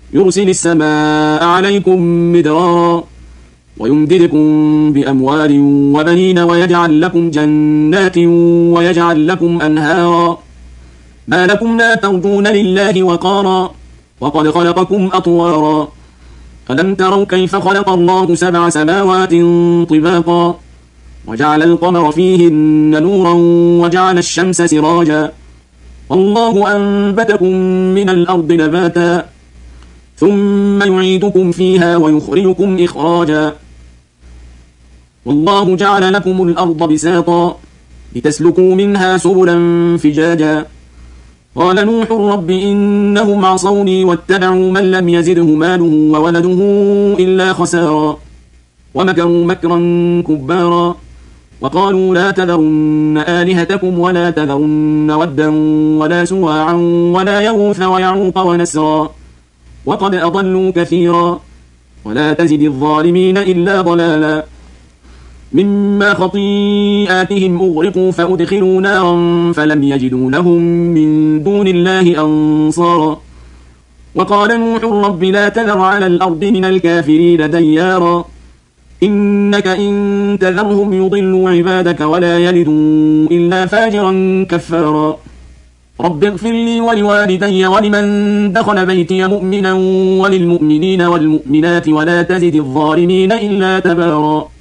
يرسل السماء عليكم مدرارا ويمددكم بأموال وبنين ويجعل لكم جنات ويجعل لكم أنهارا ما لكم لا ترجون لله وقارا وقد خلقكم أطوارا ألم تروا كيف خلق الله 7 سماوات طباقا وجعل القمر فيهن نورا وجعل الشمس سراجا والله أنبتكم من الأرض نباتا ثم يعيدكم فيها ويخرجكم إخراجا والله جعل لكم الأرض بساطا لتسلكوا منها سبلا فجاجا قال نوح رب إنهم عصوني واتبعوا من لم يزده ماله وولده إلا خسارا ومكروا مكرا كبارا وقالوا لا تذرن آلهتكم ولا تذرن ودا ولا سواعا ولا يغوث ويعوق ونسرا وقد أضلوا كثيرا ولا تزد الظالمين إلا ضلالا مما خطيئاتهم أغرقوا فأدخلوا نارا فلم يجدوا لهم من دون الله أنصارا وقال نوح رب لا تذر على الأرض من الكافرين ديارا إنك إن تذرهم يضلوا عبادك ولا يلدوا إلا فاجرا كفارا رب اغفر لي ولوالدي ولمن دخل بيتي مؤمنا وللمؤمنين والمؤمنات ولا تزد الظالمين إلا تبارا